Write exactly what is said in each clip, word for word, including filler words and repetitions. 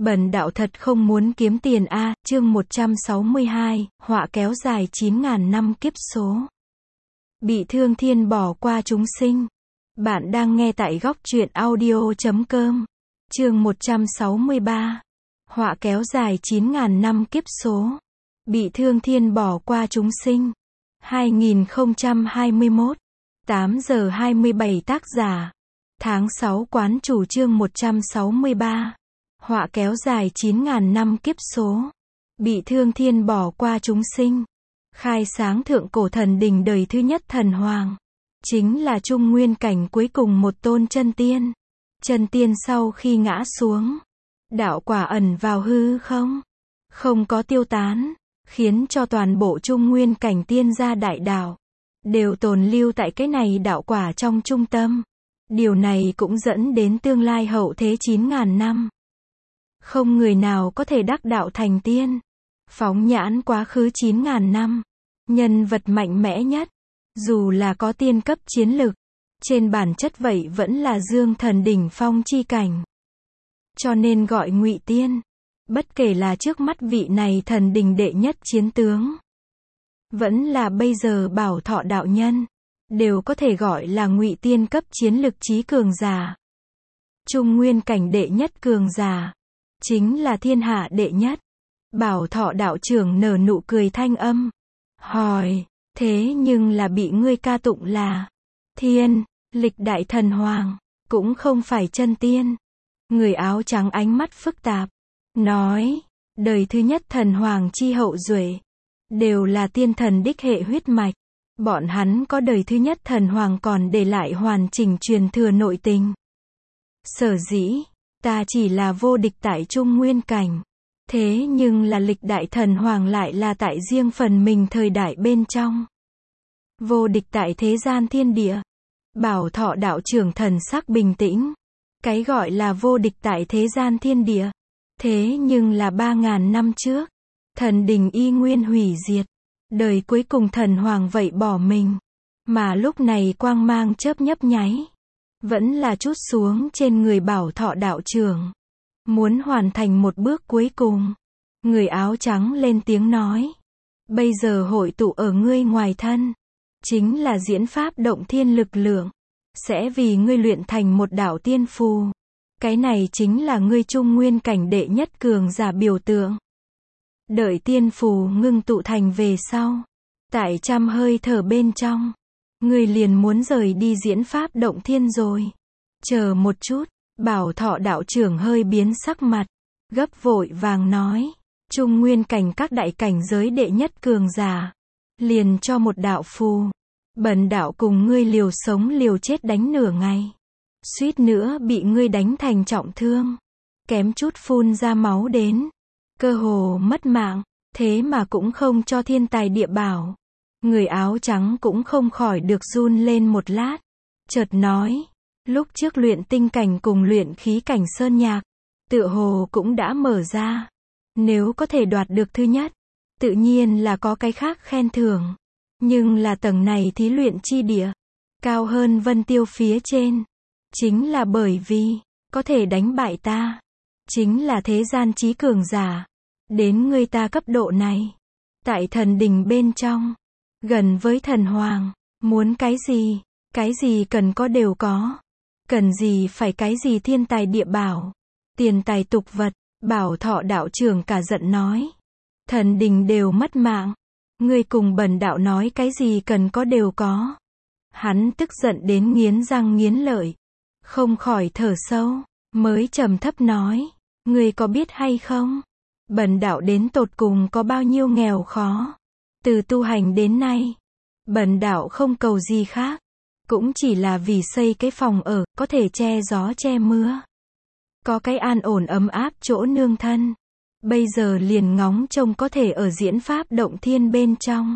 Bần đạo thật không muốn kiếm tiền a, chương một trăm sáu mươi hai, họa kéo dài chín ngàn năm kiếp số. Bị thương thiên bỏ qua chúng sinh. Bạn đang nghe tại góc truyện audio chấm com. Chương một trăm sáu mươi ba. Họa kéo dài chín ngàn năm kiếp số. Bị thương thiên bỏ qua chúng sinh. hai nghìn không trăm hai mươi mốt. tám giờ hai mươi bảy tác giả. Tháng sáu quán chủ chương một trăm sáu mươi ba. Họa kéo dài chín ngàn năm kiếp số. Bị thương thiên bỏ qua chúng sinh. Khai sáng thượng cổ thần đình đời thứ nhất thần hoàng. Chính là trung nguyên cảnh cuối cùng một tôn chân tiên. Chân tiên sau khi ngã xuống, đạo quả ẩn vào hư không, không có tiêu tán, khiến cho toàn bộ trung nguyên cảnh tiên gia đại đạo đều tồn lưu tại cái này đạo quả trong trung tâm. Điều này cũng dẫn đến tương lai hậu thế chín ngàn năm. Không người nào có thể đắc đạo thành tiên. Phóng nhãn quá khứ chín ngàn năm, nhân vật mạnh mẽ nhất, dù là có tiên cấp chiến lực, trên bản chất vậy vẫn là dương thần đỉnh phong chi cảnh. Cho nên gọi Ngụy Tiên. Bất kể là trước mắt vị này thần đình đệ nhất chiến tướng, vẫn là bây giờ Bảo Thọ đạo nhân, đều có thể gọi là Ngụy Tiên cấp chiến lực trí cường giả. Trung nguyên cảnh đệ nhất cường giả, chính là thiên hạ đệ nhất. Bảo Thọ đạo trưởng nở nụ cười thanh âm, hỏi, thế nhưng là bị ngươi ca tụng là thiên, lịch đại thần hoàng, cũng không phải chân tiên. Người áo trắng ánh mắt phức tạp, nói, đời thứ nhất thần hoàng chi hậu duệ, đều là tiên thần đích hệ huyết mạch. Bọn hắn có đời thứ nhất thần hoàng còn để lại hoàn chỉnh truyền thừa nội tình. Sở dĩ, ta chỉ là vô địch tại trung nguyên cảnh. Thế nhưng là lịch đại thần hoàng lại là tại riêng phần mình thời đại bên trong. Vô địch tại thế gian thiên địa. Bảo Thọ đạo trưởng thần sắc bình tĩnh. Cái gọi là vô địch tại thế gian thiên địa. Thế nhưng là ba ngàn năm trước. Thần đình y nguyên hủy diệt. Đời cuối cùng thần hoàng vậy bỏ mình. Mà lúc này quang mang chớp nhấp nháy. Vẫn là chút xuống trên người Bảo Thọ đạo trưởng. Muốn hoàn thành một bước cuối cùng. Người áo trắng lên tiếng nói. Bây giờ hội tụ ở ngươi ngoài thân. Chính là diễn pháp động thiên lực lượng. Sẽ vì ngươi luyện thành một đạo tiên phù. Cái này chính là ngươi trung nguyên cảnh đệ nhất cường giả biểu tượng. Đợi tiên phù ngưng tụ thành về sau. Tại trăm hơi thở bên trong. Ngươi liền muốn rời đi diễn pháp động thiên rồi. Chờ một chút. Bảo Thọ đạo trưởng hơi biến sắc mặt, gấp vội vàng nói, trung nguyên cảnh các đại cảnh giới đệ nhất cường giả, liền cho một đạo phù, bần đạo cùng ngươi liều sống liều chết đánh nửa ngày, suýt nữa bị ngươi đánh thành trọng thương, kém chút phun ra máu đến, cơ hồ mất mạng, thế mà cũng không cho thiên tài địa bảo. Người áo trắng cũng không khỏi được run lên một lát, chợt nói, lúc trước luyện tinh cảnh cùng luyện khí cảnh sơn nhạc, tựa hồ cũng đã mở ra. Nếu có thể đoạt được thứ nhất, tự nhiên là có cái khác khen thưởng. Nhưng là tầng này thí luyện chi địa, cao hơn vân tiêu phía trên. Chính là bởi vì, có thể đánh bại ta. Chính là thế gian trí cường giả. Đến người ta cấp độ này. Tại thần đình bên trong, gần với thần hoàng, muốn cái gì, cái gì cần có đều có. Cần gì phải cái gì thiên tài địa bảo, tiền tài tục vật. Bảo Thọ đạo trưởng cả giận nói. Thần đình đều mất mạng. Ngươi cùng bần đạo nói cái gì cần có đều có. Hắn tức giận đến nghiến răng nghiến lợi. Không khỏi thở sâu. Mới trầm thấp nói. Ngươi có biết hay không? Bần đạo đến tột cùng có bao nhiêu nghèo khó. Từ tu hành đến nay. Bần đạo không cầu gì khác. Cũng chỉ là vì xây cái phòng ở, có thể che gió che mưa. Có cái an ổn ấm áp chỗ nương thân. Bây giờ liền ngóng trông có thể ở diễn pháp động thiên bên trong.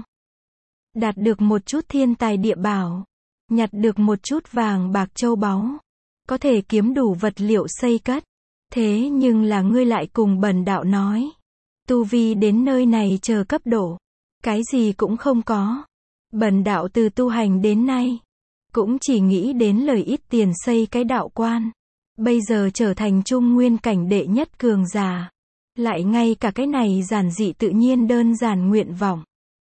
Đạt được một chút thiên tài địa bảo. Nhặt được một chút vàng bạc châu báu. Có thể kiếm đủ vật liệu xây cất. Thế nhưng là ngươi lại cùng bần đạo nói. Tu vi đến nơi này chờ cấp độ. Cái gì cũng không có. Bần đạo từ tu hành đến nay. Cũng chỉ nghĩ đến lời ít tiền xây cái đạo quan. bây giờ trở thành Trung Nguyên cảnh đệ nhất cường giả. Lại ngay cả cái này giản dị tự nhiên đơn giản nguyện vọng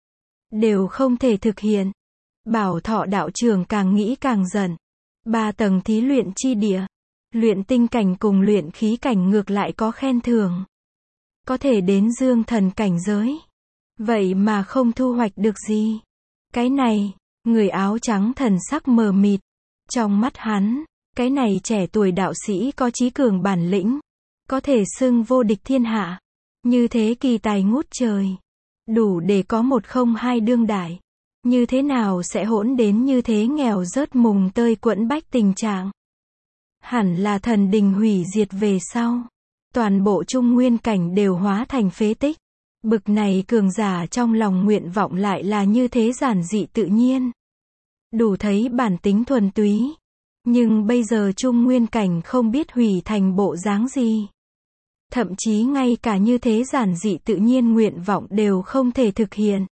đều không thể thực hiện. Bảo Thọ đạo trưởng càng nghĩ càng giận. Ba tầng thí luyện chi địa, luyện tinh cảnh cùng luyện khí cảnh ngược lại có khen thưởng. Có thể đến dương thần cảnh giới. Vậy mà không thu hoạch được gì. Cái này, người áo trắng thần sắc mờ mịt. Trong mắt hắn, cái này trẻ tuổi đạo sĩ có chí cường bản lĩnh. Có thể xưng vô địch thiên hạ. Như thế kỳ tài ngút trời. Đủ để có một không hai đương đại. Như thế nào sẽ hỗn đến như thế nghèo rớt mùng tơi quẫn bách tình trạng. Hẳn là thần đình hủy diệt về sau. Toàn bộ Trung Nguyên cảnh đều hóa thành phế tích. Bực này cường giả trong lòng nguyện vọng lại là như thế giản dị tự nhiên. Đủ thấy bản tính thuần túy. Nhưng bây giờ Trung Nguyên cảnh không biết hủy thành bộ dáng gì. Thậm chí ngay cả như thế giản dị tự nhiên nguyện vọng đều không thể thực hiện.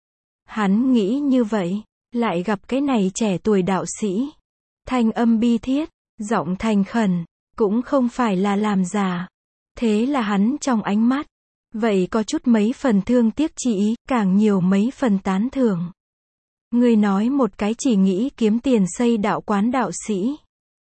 Hắn nghĩ như vậy, lại gặp cái này trẻ tuổi đạo sĩ. Thanh âm bi thiết, giọng thành khẩn, cũng không phải là làm giả. Thế là hắn trong ánh mắt, vậy có chút mấy phần thương tiếc chi ý, càng nhiều mấy phần tán thưởng. Ngươi nói một cái chỉ nghĩ kiếm tiền xây đạo quán đạo sĩ.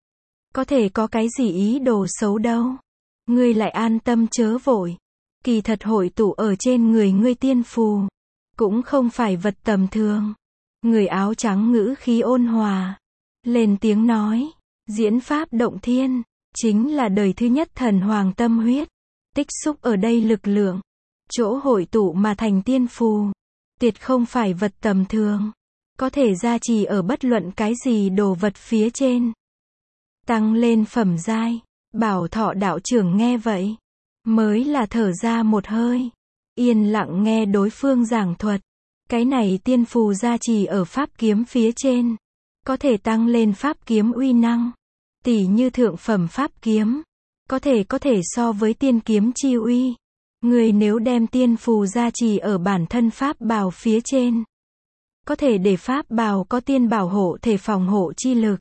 Có thể có cái gì ý đồ xấu đâu. Ngươi lại an tâm chớ vội. Kỳ thật hội tụ ở trên người ngươi tiên phù. Cũng không phải vật tầm thường. Người áo trắng ngữ khí ôn hòa. Lên tiếng nói. Diễn pháp động thiên. Chính là đời thứ nhất thần hoàng tâm huyết. Tích xúc ở đây lực lượng. Chỗ hội tụ mà thành tiên phù. Tuyệt không phải vật tầm thường. Có thể gia trì ở bất luận cái gì đồ vật phía trên. Tăng lên phẩm giai. Bảo Thọ đạo trưởng nghe vậy. Mới là thở ra một hơi. Yên lặng nghe đối phương giảng thuật. Cái này tiên phù gia trì ở pháp kiếm phía trên. Có thể tăng lên pháp kiếm uy năng. Tỉ như thượng phẩm pháp kiếm. Có thể có thể so với tiên kiếm chi uy. Người nếu đem tiên phù gia trì ở bản thân pháp bào phía trên. Có thể để pháp bào có tiên bảo hộ thể phòng hộ chi lực.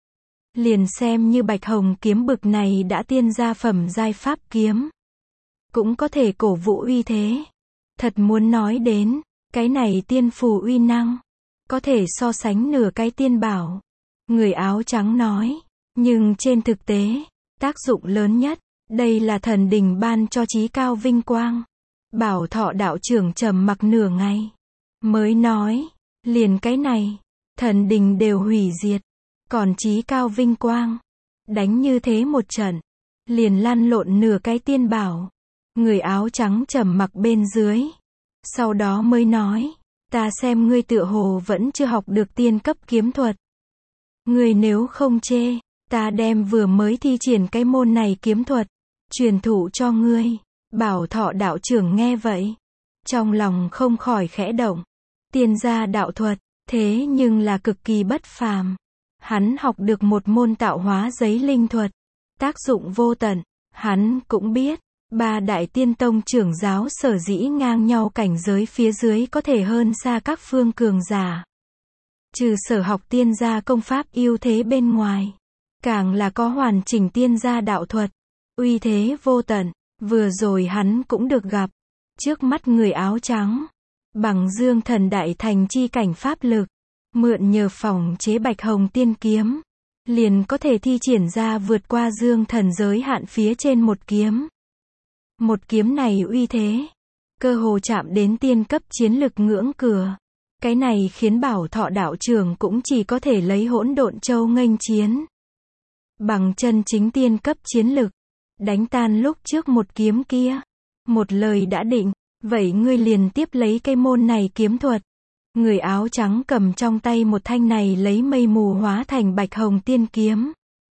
Liền xem như bạch hồng kiếm bực này đã tiên gia phẩm giai pháp kiếm. Cũng có thể cổ vũ uy thế. Thật muốn nói đến, cái này tiên phù uy năng. Có thể so sánh nửa cái tiên bảo. Người áo trắng nói. Nhưng trên thực tế, tác dụng lớn nhất, đây là thần đình ban cho chí cao vinh quang. Bảo Thọ đạo trưởng trầm mặc nửa ngày. Mới nói, liền cái này, thần đình đều hủy diệt. Còn chí cao vinh quang. Đánh như thế một trận. Liền lăn lộn nửa cái tiên bảo. Người áo trắng trầm mặc bên dưới. Sau đó mới nói. Ta xem ngươi tựa hồ vẫn chưa học được tiên cấp kiếm thuật. Ngươi nếu không chê. Ta đem vừa mới thi triển cái môn này kiếm thuật. Truyền thụ cho ngươi. Bảo Thọ đạo trưởng nghe vậy. Trong lòng không khỏi khẽ động. Tiên gia đạo thuật. Thế nhưng là cực kỳ bất phàm. Hắn học được một môn tạo hóa giấy linh thuật. Tác dụng vô tận. Hắn cũng biết. Ba đại tiên tông trưởng giáo sở dĩ ngang nhau cảnh giới phía dưới có thể hơn xa các phương cường giả. Trừ sở học tiên gia công pháp ưu thế bên ngoài. Càng là có hoàn chỉnh tiên gia đạo thuật. Uy thế vô tận. Vừa rồi hắn cũng được gặp. Trước mắt người áo trắng. Bằng dương thần đại thành chi cảnh pháp lực. Mượn nhờ phòng chế bạch hồng tiên kiếm. Liền có thể thi triển ra vượt qua dương thần giới hạn phía trên một kiếm. Một kiếm này uy thế. Cơ hồ chạm đến tiên cấp chiến lực ngưỡng cửa. Cái này khiến Bảo Thọ đạo trưởng cũng chỉ có thể lấy hỗn độn châu nghênh chiến. Bằng chân chính tiên cấp chiến lực. Đánh tan lúc trước một kiếm kia. Một lời đã định. Vậy ngươi liền tiếp lấy cái môn này kiếm thuật. Người áo trắng cầm trong tay một thanh này lấy mây mù hóa thành bạch hồng tiên kiếm.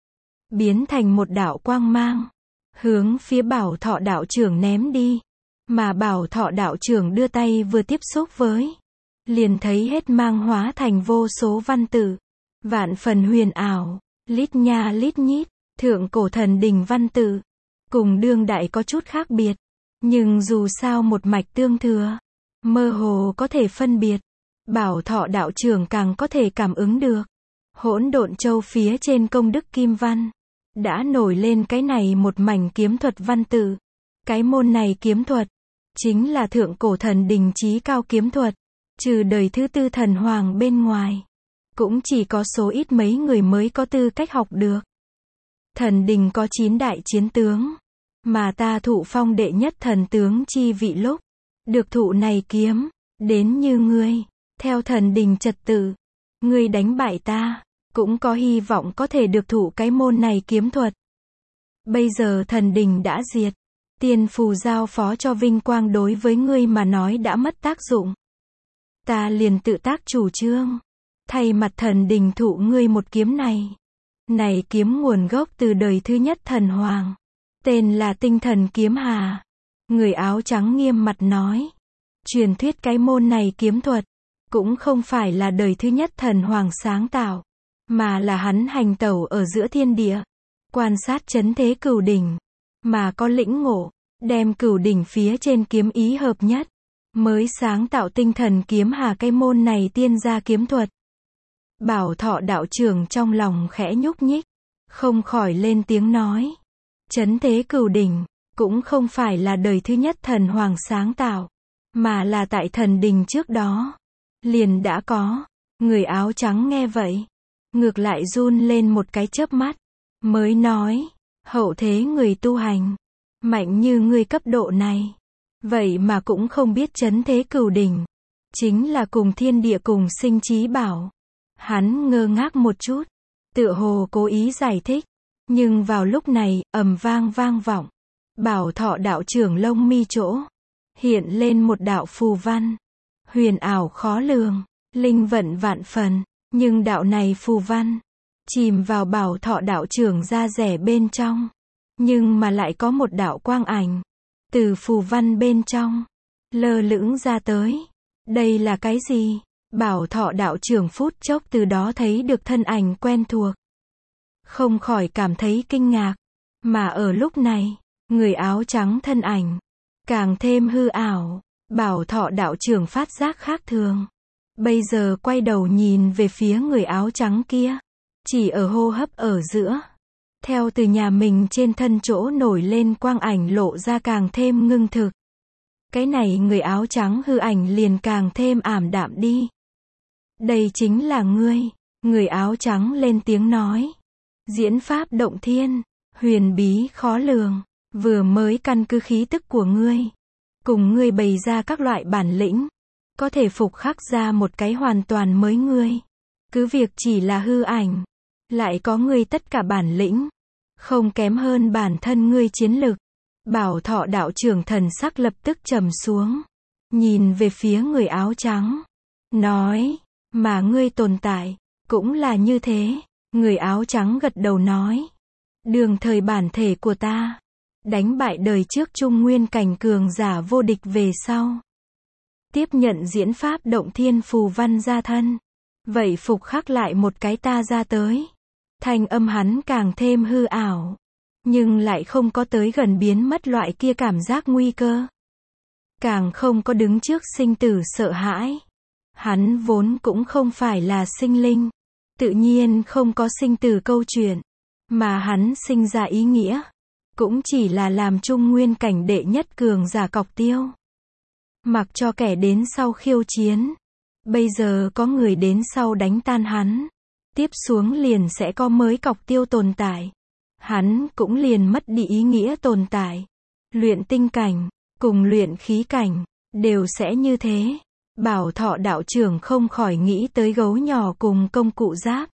Biến thành một đạo quang mang. Hướng phía Bảo Thọ đạo trưởng ném đi. Mà Bảo Thọ đạo trưởng đưa tay vừa tiếp xúc với. Liền thấy hết mang hóa thành vô số văn tự. Vạn phần huyền ảo. Lít nha lít nhít. Thượng cổ thần đình văn tự. Cùng đương đại có chút khác biệt. Nhưng dù sao một mạch tương thừa. Mơ hồ có thể phân biệt. Bảo Thọ đạo trưởng càng có thể cảm ứng được. Hỗn độn châu phía trên công đức kim văn. đã nổi lên cái này một mảnh kiếm thuật văn tự. Cái môn này kiếm thuật, chính là thượng cổ thần đình chí cao kiếm thuật, trừ đời thứ tư thần hoàng bên ngoài. Cũng chỉ có số ít mấy người mới có tư cách học được. Thần đình có chín đại chiến tướng, mà ta thụ phong đệ nhất thần tướng chi vị lúc, được thụ này kiếm, đến như ngươi, theo thần đình trật tự, ngươi đánh bại ta, cũng có hy vọng có thể được thụ cái môn này kiếm thuật. Bây giờ thần đình đã diệt, tiên phù giao phó cho vinh quang đối với ngươi mà nói đã mất tác dụng. Ta liền tự tác chủ trương, thay mặt thần đình thụ ngươi một kiếm này. Này kiếm nguồn gốc từ đời thứ nhất thần hoàng, tên là Tinh Thần Kiếm Hà. Người áo trắng nghiêm mặt nói, truyền thuyết cái môn này kiếm thuật, cũng không phải là đời thứ nhất thần hoàng sáng tạo, mà là hắn hành tẩu ở giữa thiên địa, quan sát chấn thế cửu đỉnh, mà có lĩnh ngộ, đem cửu đỉnh phía trên kiếm ý hợp nhất, mới sáng tạo Tinh Thần Kiếm Hà cái môn này tiên gia kiếm thuật. Bảo Thọ đạo trưởng trong lòng khẽ nhúc nhích, không khỏi lên tiếng nói, chấn thế cửu đỉnh, cũng không phải là đời thứ nhất thần hoàng sáng tạo, mà là tại thần đình trước đó, liền đã có. Người áo trắng nghe vậy, ngược lại run lên một cái chớp mắt, mới nói, hậu thế người tu hành, mạnh như ngươi cấp độ này, vậy mà cũng không biết chấn thế cửu đỉnh, chính là cùng thiên địa cùng sinh chí bảo. Hắn ngơ ngác một chút, tựa hồ cố ý giải thích, nhưng vào lúc này, ầm vang vang vọng, Bảo Thọ đạo trưởng lông mi chỗ, hiện lên một đạo phù văn, huyền ảo khó lường, linh vận vạn phần, nhưng đạo này phù văn, chìm vào Bảo Thọ đạo trưởng da rẻ bên trong, nhưng mà lại có một đạo quang ảnh, từ phù văn bên trong, lơ lửng ra tới. Đây là cái gì? Bảo Thọ đạo trưởng phút chốc từ đó thấy được thân ảnh quen thuộc, không khỏi cảm thấy kinh ngạc, mà ở lúc này, người áo trắng thân ảnh, càng thêm hư ảo. Bảo Thọ đạo trưởng phát giác khác thường, bây giờ quay đầu nhìn về phía người áo trắng kia, chỉ ở hô hấp ở giữa, theo từ nhà mình trên thân chỗ nổi lên quang ảnh lộ ra càng thêm ngưng thực. Cái này người áo trắng hư ảnh liền càng thêm ảm đạm đi. Đây chính là ngươi. Người áo trắng lên tiếng nói. Diễn pháp động thiên, huyền bí khó lường, vừa mới căn cứ khí tức của ngươi, cùng ngươi bày ra các loại bản lĩnh, có thể phục khắc ra một cái hoàn toàn mới ngươi. Cứ việc chỉ là hư ảnh, lại có ngươi tất cả bản lĩnh, không kém hơn bản thân ngươi chiến lực. Bảo Thọ đạo trưởng thần sắc lập tức trầm xuống, nhìn về phía người áo trắng, nói, mà ngươi tồn tại, cũng là như thế. Người áo trắng gật đầu nói, đường thời bản thể của ta, đánh bại đời trước trung nguyên cảnh cường giả vô địch về sau, tiếp nhận diễn pháp động thiên phù văn ra thân, vậy phục khắc lại một cái ta ra tới. Thanh âm hắn càng thêm hư ảo, nhưng lại không có tới gần biến mất loại kia cảm giác nguy cơ, càng không có đứng trước sinh tử sợ hãi. Hắn vốn cũng không phải là sinh linh, tự nhiên không có sinh tử câu chuyện, mà hắn sinh ra ý nghĩa, cũng chỉ là làm trung nguyên cảnh đệ nhất cường giả cọc tiêu. Mặc cho kẻ đến sau khiêu chiến, bây giờ có người đến sau đánh tan hắn, tiếp xuống liền sẽ có mới cọc tiêu tồn tại. Hắn cũng liền mất đi ý nghĩa tồn tại. Luyện tinh cảnh, cùng luyện khí cảnh, đều sẽ như thế. Bảo Thọ đạo trưởng không khỏi nghĩ tới gấu nhỏ cùng công cụ giáp.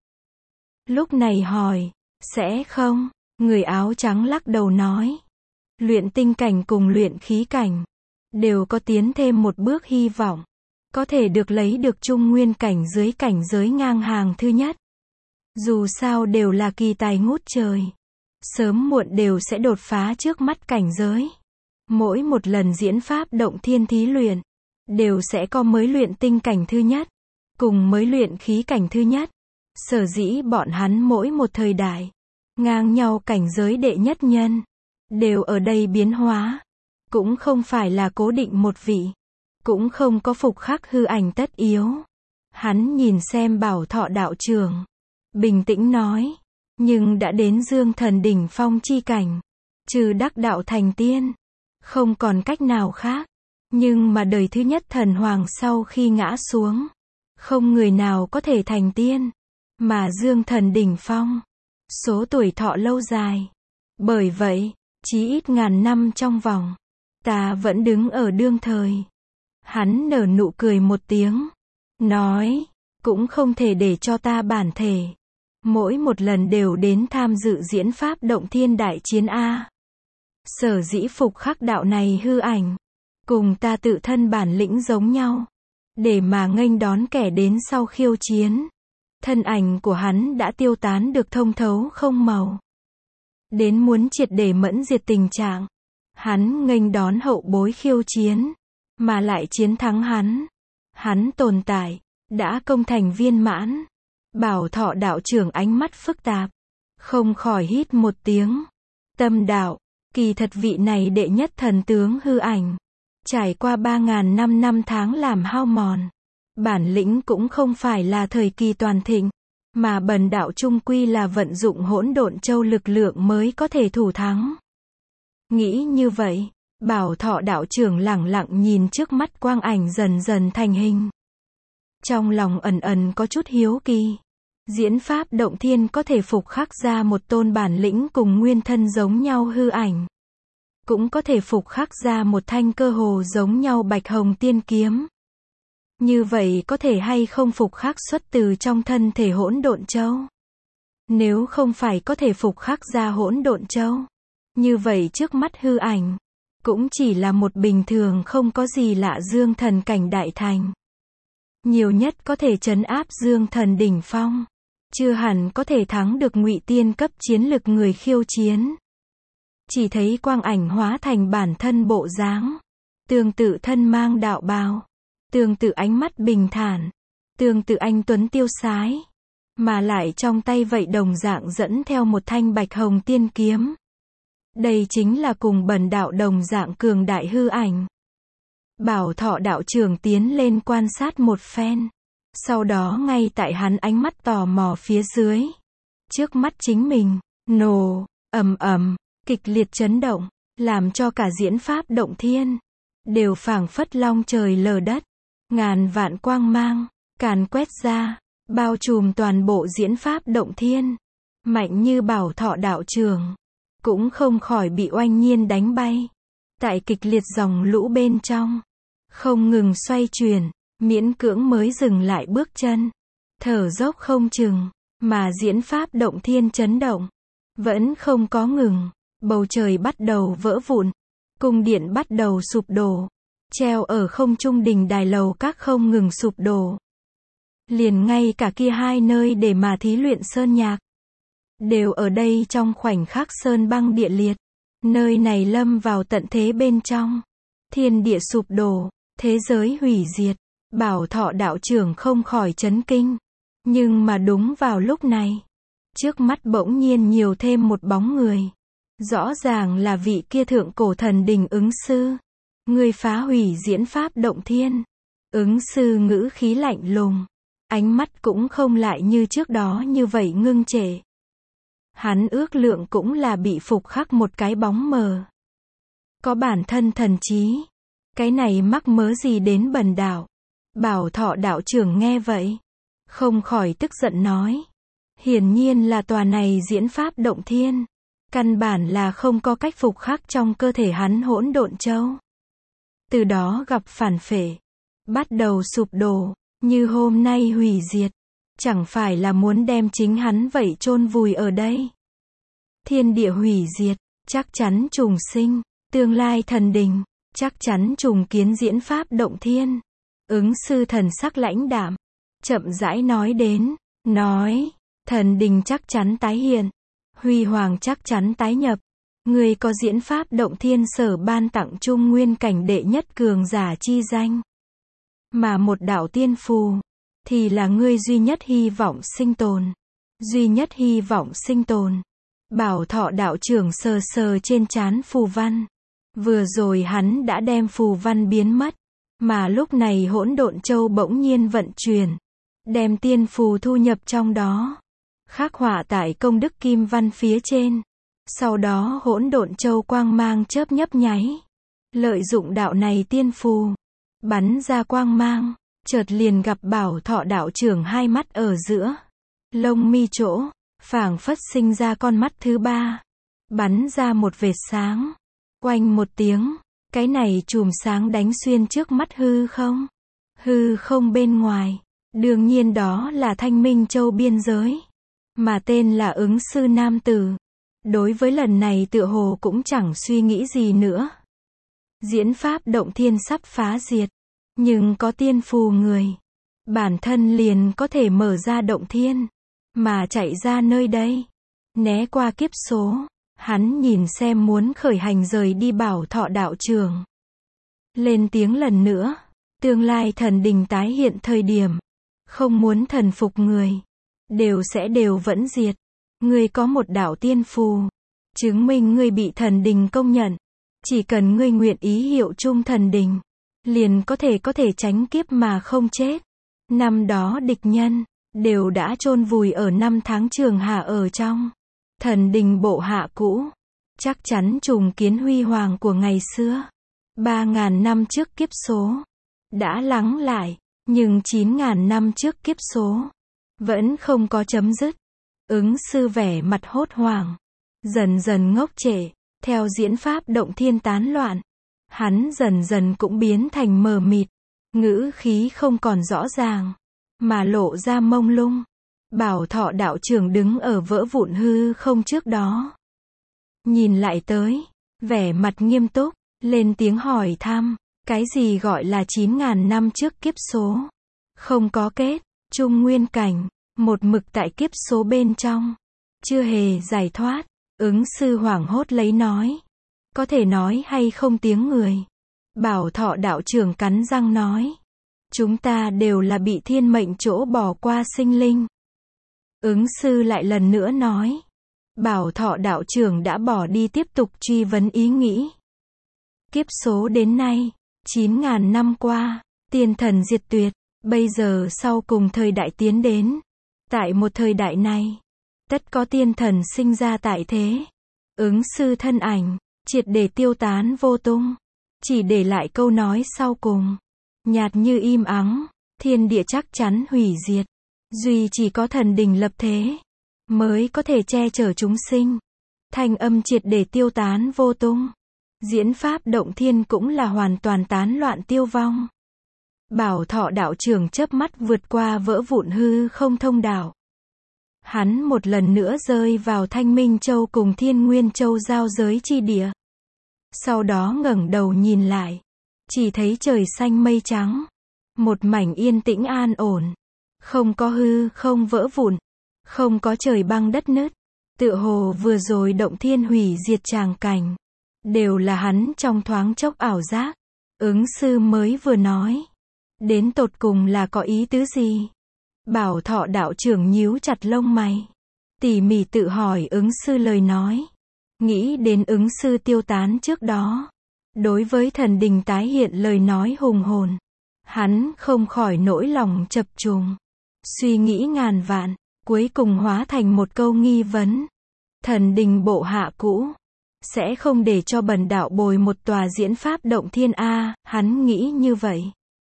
Lúc này hỏi, sẽ không? Người áo trắng lắc đầu nói, luyện tinh cảnh cùng luyện khí cảnh, đều có tiến thêm một bước hy vọng, có thể được lấy được trung nguyên cảnh dưới cảnh giới ngang hàng thứ nhất. Dù sao đều là kỳ tài ngút trời, sớm muộn đều sẽ đột phá trước mắt cảnh giới. Mỗi một lần diễn pháp động thiên thí luyện, đều sẽ có mới luyện tinh cảnh thứ nhất, cùng mới luyện khí cảnh thứ nhất. Sở dĩ bọn hắn mỗi một thời đại, ngang nhau cảnh giới đệ nhất nhân, đều ở đây biến hóa, cũng không phải là cố định một vị, cũng không có phục khắc hư ảnh tất yếu. Hắn nhìn xem Bảo Thọ đạo trưởng, bình tĩnh nói, nhưng đã đến dương thần đỉnh phong chi cảnh, trừ đắc đạo thành tiên, không còn cách nào khác. Nhưng mà đời thứ nhất thần hoàng sau khi ngã xuống, không người nào có thể thành tiên, mà dương thần đỉnh phong, số tuổi thọ lâu dài. Bởi vậy, chí ít ngàn năm trong vòng, ta vẫn đứng ở đương thời. Hắn nở nụ cười một tiếng, nói, cũng không thể để cho ta bản thể, mỗi một lần đều đến tham dự diễn pháp động thiên đại chiến A. Sở dĩ phục khắc đạo này hư ảnh, cùng ta tự thân bản lĩnh giống nhau, để mà nghênh đón kẻ đến sau khiêu chiến. Thân ảnh của hắn đã tiêu tán được thông thấu không màu. Đến muốn triệt để mẫn diệt tình trạng, hắn nghênh đón hậu bối khiêu chiến, mà lại chiến thắng hắn. Hắn tồn tại, đã công thành viên mãn. Bảo Thọ đạo trưởng ánh mắt phức tạp, không khỏi hít một tiếng. Tâm đạo, kỳ thật vị này đệ nhất thần tướng hư ảnh, trải qua ba ngàn năm năm tháng làm hao mòn, bản lĩnh cũng không phải là thời kỳ toàn thịnh, mà bần đạo trung quy là vận dụng hỗn độn châu lực lượng mới có thể thủ thắng. Nghĩ như vậy, Bảo Thọ đạo trưởng lẳng lặng nhìn trước mắt quang ảnh dần dần thành hình. Trong lòng ẩn ẩn có chút hiếu kỳ. Diễn pháp động thiên có thể phục khắc ra một tôn bản lĩnh cùng nguyên thân giống nhau hư ảnh. Cũng có thể phục khắc ra một thanh cơ hồ giống nhau bạch hồng tiên kiếm. Như vậy có thể hay không phục khắc xuất từ trong thân thể hỗn độn châu? Nếu không phải có thể phục khắc ra hỗn độn châu, như vậy trước mắt hư ảnh, cũng chỉ là một bình thường không có gì lạ dương thần cảnh đại thành. Nhiều nhất có thể trấn áp dương thần đỉnh phong. Chưa hẳn có thể thắng được ngụy tiên cấp chiến lực người khiêu chiến. Chỉ thấy quang ảnh hóa thành bản thân bộ dáng, tương tự thân mang đạo bào, tương tự ánh mắt bình thản, tương tự anh tuấn tiêu sái, mà lại trong tay vậy đồng dạng dẫn theo một thanh bạch hồng tiên kiếm. Đây chính là cùng bần đạo đồng dạng cường đại hư ảnh. Bảo Thọ đạo trưởng tiến lên quan sát một phen. Sau đó ngay tại hắn ánh mắt tò mò phía dưới, trước mắt chính mình, nổ, ầm ầm, kịch liệt chấn động, làm cho cả diễn pháp động thiên đều phảng phất long trời lở đất, ngàn vạn quang mang càn quét ra, bao trùm toàn bộ diễn pháp động thiên. Mạnh như Bảo Thọ đạo trưởng cũng không khỏi bị oanh nhiên đánh bay, tại kịch liệt dòng lũ bên trong, không ngừng xoay chuyển. Miễn cưỡng mới dừng lại bước chân, thở dốc không chừng, mà diễn pháp động thiên chấn động, vẫn không có ngừng, bầu trời bắt đầu vỡ vụn, cung điện bắt đầu sụp đổ, treo ở không trung đình đài lầu các không ngừng sụp đổ. Liền ngay cả kia hai nơi để mà thí luyện sơn nhạc, đều ở đây trong khoảnh khắc sơn băng địa liệt, nơi này lâm vào tận thế bên trong, thiên địa sụp đổ, thế giới hủy diệt. Bảo Thọ đạo trưởng không khỏi chấn kinh. Nhưng mà đúng vào lúc này, trước mắt bỗng nhiên nhiều thêm một bóng người. Rõ ràng là vị kia thượng cổ thần đình ứng sư. Người phá hủy diễn pháp động thiên. Ứng sư ngữ khí lạnh lùng. Ánh mắt cũng không lại như trước đó như vậy ngưng trệ. Hắn ước lượng cũng là bị phục khắc một cái bóng mờ. Có bản thân thần trí. Cái này mắc mớ gì đến bần đạo. Bảo Thọ đạo trưởng nghe vậy, không khỏi tức giận nói. Hiển nhiên là tòa này diễn pháp động thiên, căn bản là không có cách phục khắc trong cơ thể hắn hỗn độn châu. Từ đó gặp phản phệ, bắt đầu sụp đổ, như hôm nay hủy diệt, chẳng phải là muốn đem chính hắn vậy chôn vùi ở đây. Thiên địa hủy diệt, chắc chắn trùng sinh, tương lai thần đình, chắc chắn trùng kiến diễn pháp động thiên. Ứng sư thần sắc lãnh đạm, chậm rãi nói đến, nói, thần đình chắc chắn tái hiện, huy hoàng chắc chắn tái nhập, người có diễn pháp động thiên sở ban tặng trung nguyên cảnh đệ nhất cường giả chi danh. Mà một đạo tiên phù, thì là ngươi duy nhất hy vọng sinh tồn, duy nhất hy vọng sinh tồn. Bảo Thọ đạo trưởng sờ sờ trên trán phù văn, vừa rồi hắn đã đem phù văn biến mất. Mà lúc này hỗn độn châu bỗng nhiên vận chuyển, đem tiên phù thu nhập trong đó. khắc họa tại công đức kim văn phía trên. Sau đó hỗn độn châu quang mang chớp nhấp nháy. Lợi dụng đạo này tiên phù, bắn ra quang mang, chợt liền gặp Bảo Thọ đạo trưởng hai mắt ở giữa. Lông mi chỗ, phảng phất sinh ra con mắt thứ ba. Bắn ra một vệt sáng. Oanh một tiếng, cái này chùm sáng đánh xuyên trước mắt hư không. Hư không bên ngoài, đương nhiên đó là Thanh Minh Châu biên giới. Mà tên là ứng sư nam tử. Đối với lần này tựa hồ cũng chẳng suy nghĩ gì nữa. Diễn pháp động thiên sắp phá diệt. Nhưng có tiên phù người. Bản thân liền có thể mở ra động thiên. Mà chạy ra nơi đây. Né qua kiếp số. Hắn nhìn xem muốn khởi hành rời đi Bảo Thọ đạo trường. Lên tiếng lần nữa. Tương lai thần đình tái hiện thời điểm. Không muốn thần phục người. Đều sẽ đều vẫn diệt. Ngươi có một đạo tiên phù. Chứng minh ngươi bị thần đình công nhận. Chỉ cần ngươi nguyện ý hiệu chung thần đình. Liền có thể có thể tránh kiếp mà không chết. Năm đó địch nhân. Đều đã chôn vùi ở năm tháng trường hạ ở trong. Thần đình bộ hạ cũ. Chắc chắn trùng kiến huy hoàng của ngày xưa. Ba ngàn năm trước kiếp số. Đã lắng lại. Nhưng chín ngàn năm trước kiếp số. Vẫn không có chấm dứt. Ứng sư vẻ mặt hốt hoảng. Dần dần ngốc trệ. Theo diễn pháp động thiên tán loạn. Hắn dần dần cũng biến thành mờ mịt. Ngữ khí không còn rõ ràng. Mà lộ ra mông lung. Bảo Thọ đạo trưởng đứng ở vỡ vụn hư không trước đó. Nhìn lại tới. Vẻ mặt nghiêm túc. Lên tiếng hỏi thăm. Cái gì gọi là chín ngàn năm trước kiếp số? Không có kết. Trung nguyên cảnh. Một mực tại kiếp số bên trong. Chưa hề giải thoát. Ứng sư hoảng hốt lấy nói. Có thể nói hay không tiếng người? Bảo Thọ đạo trưởng cắn răng nói. Chúng ta đều là bị thiên mệnh chỗ bỏ qua sinh linh. Ứng sư lại lần nữa nói. Bảo Thọ đạo trưởng đã bỏ đi tiếp tục truy vấn ý nghĩ. Kiếp số đến nay, chín ngàn năm qua, tiên thần diệt tuyệt, bây giờ sau cùng thời đại tiến đến. Tại một thời đại này, tất có tiên thần sinh ra tại thế. Ứng sư thân ảnh, triệt để tiêu tán vô tung. Chỉ để lại câu nói sau cùng. Nhạt như im ắng, thiên địa chắc chắn hủy diệt. Duy chỉ có thần đình lập thế, mới có thể che chở chúng sinh. Thanh âm triệt để tiêu tán vô tung. Diễn pháp động thiên cũng là hoàn toàn tán loạn tiêu vong. Bảo Thọ đạo trưởng chớp mắt vượt qua vỡ vụn hư không thông đạo. Hắn một lần nữa rơi vào Thanh Minh Châu cùng Thiên Nguyên Châu giao giới chi địa. Sau đó ngẩng đầu nhìn lại. Chỉ thấy trời xanh mây trắng. Một mảnh yên tĩnh an ổn. Không có hư không vỡ vụn. Không có trời băng đất nứt. Tựa hồ vừa rồi động thiên hủy diệt tràng cảnh. Đều là hắn trong thoáng chốc ảo giác. Ứng sư mới vừa nói. Đến tột cùng là có ý tứ gì? Bảo Thọ đạo trưởng nhíu chặt lông mày. Tỉ mỉ tự hỏi ứng sư lời nói. Nghĩ đến ứng sư tiêu tán trước đó. Đối với thần đình tái hiện lời nói hùng hồn. Hắn không khỏi nỗi lòng chập trùng. Suy nghĩ ngàn vạn. Cuối cùng hóa thành một câu nghi vấn. Thần đình bộ hạ cũ. Sẽ không để cho bần đạo bồi một tòa diễn pháp động thiên A. Hắn nghĩ như vậy.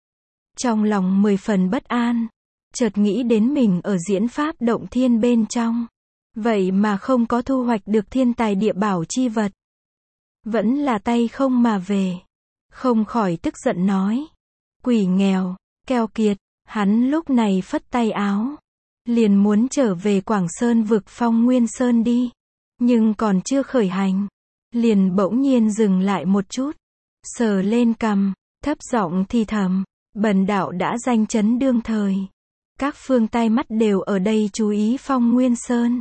Trong lòng mười phần bất an. Chợt nghĩ đến mình ở diễn pháp động thiên bên trong. Vậy mà không có thu hoạch được thiên tài địa bảo chi vật. Vẫn là tay không mà về. Không khỏi tức giận nói. Quỷ nghèo, keo kiệt. Hắn lúc này phất tay áo. Liền muốn trở về Quảng Sơn vực Phong Nguyên Sơn đi. Nhưng còn chưa khởi hành. Liền bỗng nhiên dừng lại một chút. Sờ lên cằm, thấp giọng thì thầm. Bần đạo đã danh chấn đương thời. Các phương tai mắt đều ở đây chú ý Phong Nguyên Sơn.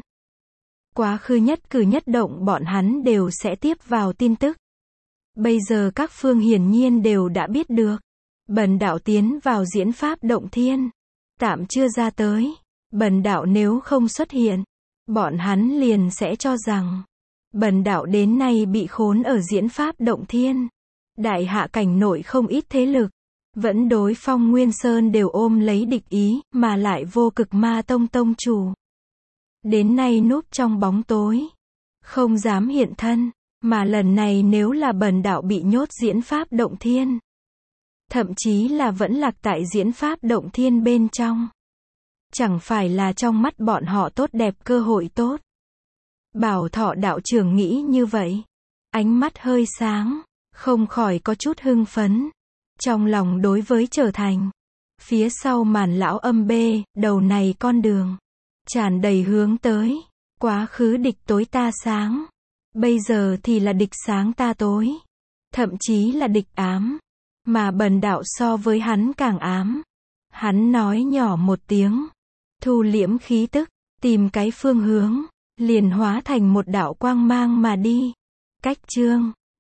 Quá khứ nhất cử nhất động bọn hắn đều sẽ tiếp vào tin tức. Bây giờ các phương hiển nhiên đều đã biết được. Bần đạo tiến vào diễn pháp động thiên. Tạm chưa ra tới. Bần đạo nếu không xuất hiện. Bọn hắn liền sẽ cho rằng. Bần đạo đến nay bị khốn ở diễn pháp động thiên. Đại hạ cảnh nội không ít thế lực. Vẫn đối Phong Nguyên Sơn đều ôm lấy địch ý, mà lại vô cực ma tông tông chủ. đến nay núp trong bóng tối, không dám hiện thân, mà lần này nếu là bần đạo bị nhốt diễn pháp động thiên, thậm chí là vẫn lạc tại diễn pháp động thiên bên trong, chẳng phải là trong mắt bọn họ tốt đẹp cơ hội tốt. Bảo Thọ đạo trưởng nghĩ như vậy, ánh mắt hơi sáng, không khỏi có chút hưng phấn, trong lòng đối với trở thành phía sau màn lão âm bê, đầu này con đường tràn đầy hướng tới, quá khứ địch tối ta sáng, bây giờ thì là địch sáng ta tối, thậm chí là địch ám, mà bần đạo so với hắn càng ám. Hắn nói nhỏ một tiếng, thu liễm khí tức, tìm cái phương hướng, liền hóa thành một đạo quang mang mà đi. Cách chương